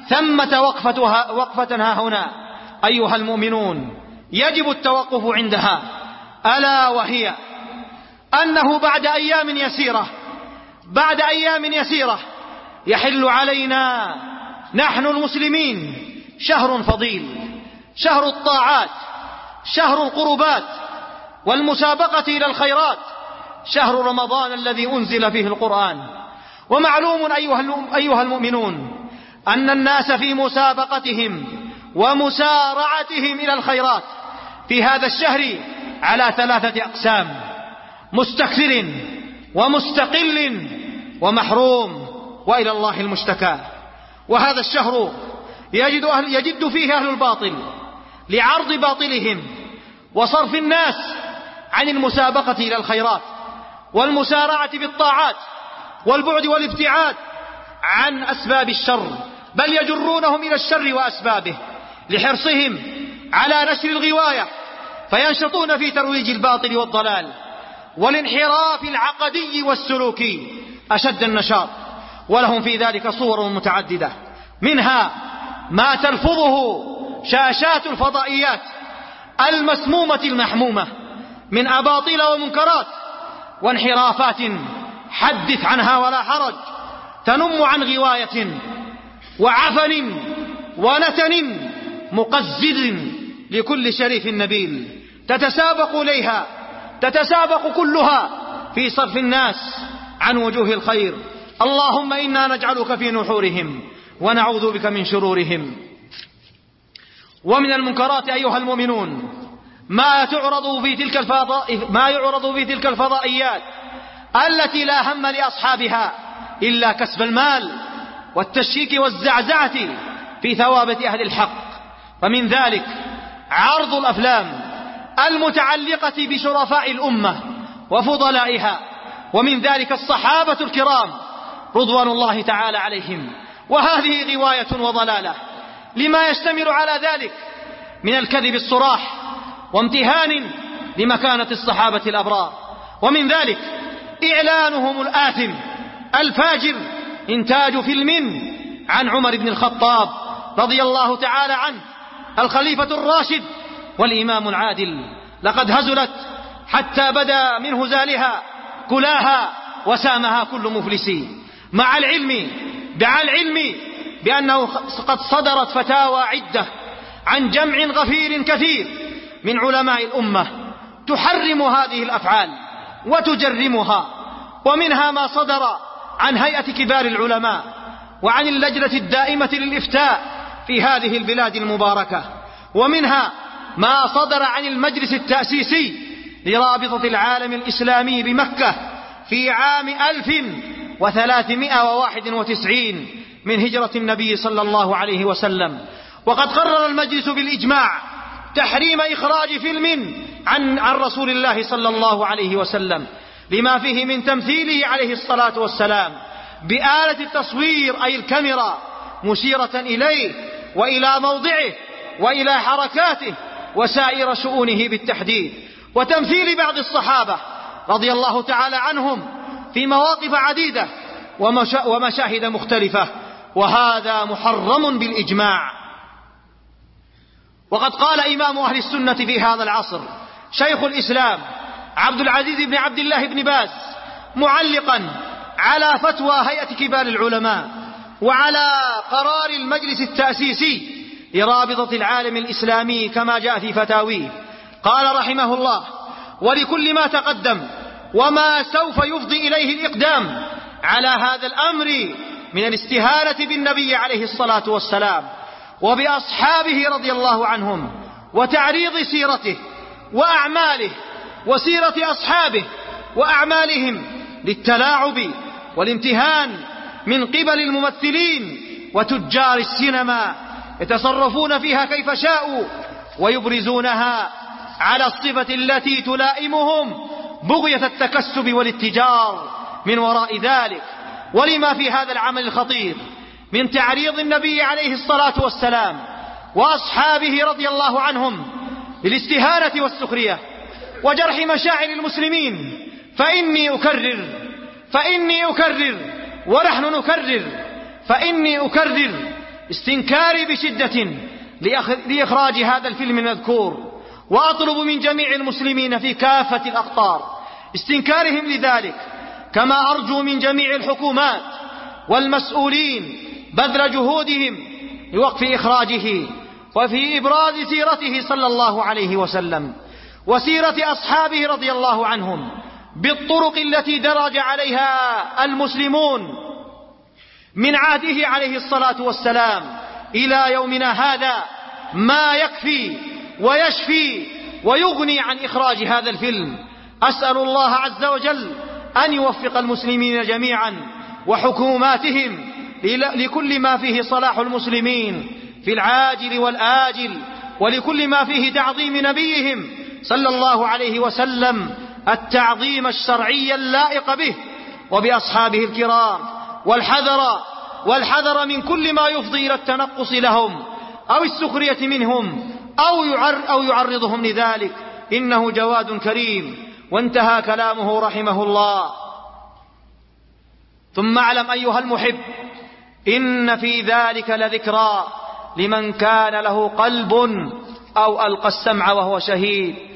ثمة وقفة ها هنا أيها المؤمنون يجب التوقف عندها، ألا وهي أنه بعد أيام يسيرة يحل علينا نحن المسلمين شهر فضيل، شهر الطاعات، شهر القربات والمسابقة إلى الخيرات، شهر رمضان الذي أنزل فيه القرآن. ومعلوم أيها المؤمنون أن الناس في مسابقتهم ومسارعتهم إلى الخيرات في هذا الشهر على 3 أقسام: مستكثر ومستقل ومحروم وإلى الله المشتكى. وهذا الشهر يجد فيه أهل الباطل لعرض باطلهم وصرف الناس عن المسابقة إلى الخيرات والمسارعة بالطاعات والبعد والابتعاد عن أسباب الشر، بل يجرونهم إلى الشر وأسبابه لحرصهم على نشر الغواية، فينشطون في ترويج الباطل والضلال والانحراف العقدي والسلوكي أشد النشاط. ولهم في ذلك صور متعددة، منها ما تلفظه شاشات الفضائيات المسمومة المحمومة من أباطيل ومنكرات وانحرافات حدث عنها ولا حرج، تنم عن غواية وعفن ونتن مقزز لكل شريف نبيل، تتسابق كلها في صرف الناس عن وجوه الخير. اللهم إنا نجعلك في نحورهم ونعوذ بك من شرورهم. ومن المنكرات أيها المؤمنون ما يعرض في تلك الفضائيات التي لا هم لأصحابها إلا كسب المال والتشكيك والزعزعة في ثوابت أهل الحق. فمن ذلك عرض الأفلام المتعلقة بشرفاء الأمة وفضلائها، ومن ذلك الصحابة الكرام رضوان الله تعالى عليهم، وهذه غواية وضلالة لما يشتمل على ذلك من الكذب الصراح وامتهان لمكانة الصحابة الأبرار. ومن ذلك إعلانهم الآثم الفاجر إنتاج فيلم عن عمر بن الخطاب رضي الله تعالى عنه الخليفة الراشد والإمام العادل، لقد هزلت حتى بدا من هزالها كلاها وسامها كل مفلس، مع العلم بأنه قد صدرت فتاوى عدة عن جمع غفير كثير من علماء الأمة تحرم هذه الأفعال وتجرمها، ومنها ما صدر عن هيئة كبار العلماء وعن اللجنة الدائمة للإفتاء في هذه البلاد المباركة، ومنها ما صدر عن المجلس التأسيسي لرابطة العالم الإسلامي بمكة في عام 1391 من هجرة النبي صلى الله عليه وسلم. وقد قرر المجلس بالإجماع تحريم إخراج فيلم عن رسول الله صلى الله عليه وسلم لما فيه من تمثيله عليه الصلاة والسلام بآلة التصوير أي الكاميرا مشيرة إليه وإلى موضعه وإلى حركاته وسائر شؤونه بالتحديد، وتمثيل بعض الصحابة رضي الله تعالى عنهم في مواقف عديدة ومشاهد مختلفة، وهذا محرم بالإجماع. وقد قال إمام أهل السنة في هذا العصر شيخ الإسلام عبد العزيز بن عبد الله بن باز معلقا على فتوى هيئة كبار العلماء وعلى قرار المجلس التأسيسي لرابطة العالم الإسلامي كما جاء في فتاويه، قال رحمه الله: ولكل ما تقدم وما سوف يفضي إليه الإقدام على هذا الأمر من الاستهانة بالنبي عليه الصلاة والسلام وبأصحابه رضي الله عنهم وتعريض سيرته وأعماله وسيرة أصحابه وأعمالهم للتلاعب والامتهان من قبل الممثلين وتجار السينما يتصرفون فيها كيف شاءوا ويبرزونها على الصفة التي تلائمهم بغية التكسب والاتجار من وراء ذلك. ولما في هذا العمل الخطير من تعريض النبي عليه الصلاة والسلام وأصحابه رضي الله عنهم للاستهانة والسخرية وجرح مشاعر المسلمين، فإني أكرر ونحن نكرر، فإني أكرر استنكاري بشدة لإخراج هذا الفيلم المذكور، وأطلب من جميع المسلمين في كافة الأقطار استنكارهم لذلك، كما أرجو من جميع الحكومات والمسؤولين بذل جهودهم لوقف إخراجه وفي إبراز سيرته صلى الله عليه وسلم وسيرة أصحابه رضي الله عنهم بالطرق التي درج عليها المسلمون من عهده عليه الصلاة والسلام إلى يومنا هذا، ما يكفي ويشفي ويغني عن إخراج هذا الفيلم. أسأل الله عز وجل أن يوفق المسلمين جميعا وحكوماتهم لكل ما فيه صلاح المسلمين في العاجل والآجل، ولكل ما فيه تعظيم نبيهم صلى الله عليه وسلم التعظيم الشرعي اللائق به وبأصحابه الكرام، والحذر من كل ما يفضي إلى التنقص لهم أو السخرية منهم أو يعرضهم لذلك، إنه جواد كريم. وانتهى كلامه رحمه الله. ثم اعلم أيها المحب إن في ذلك لذكرى لمن كان له قلب أو ألقى السمع وهو شهيد.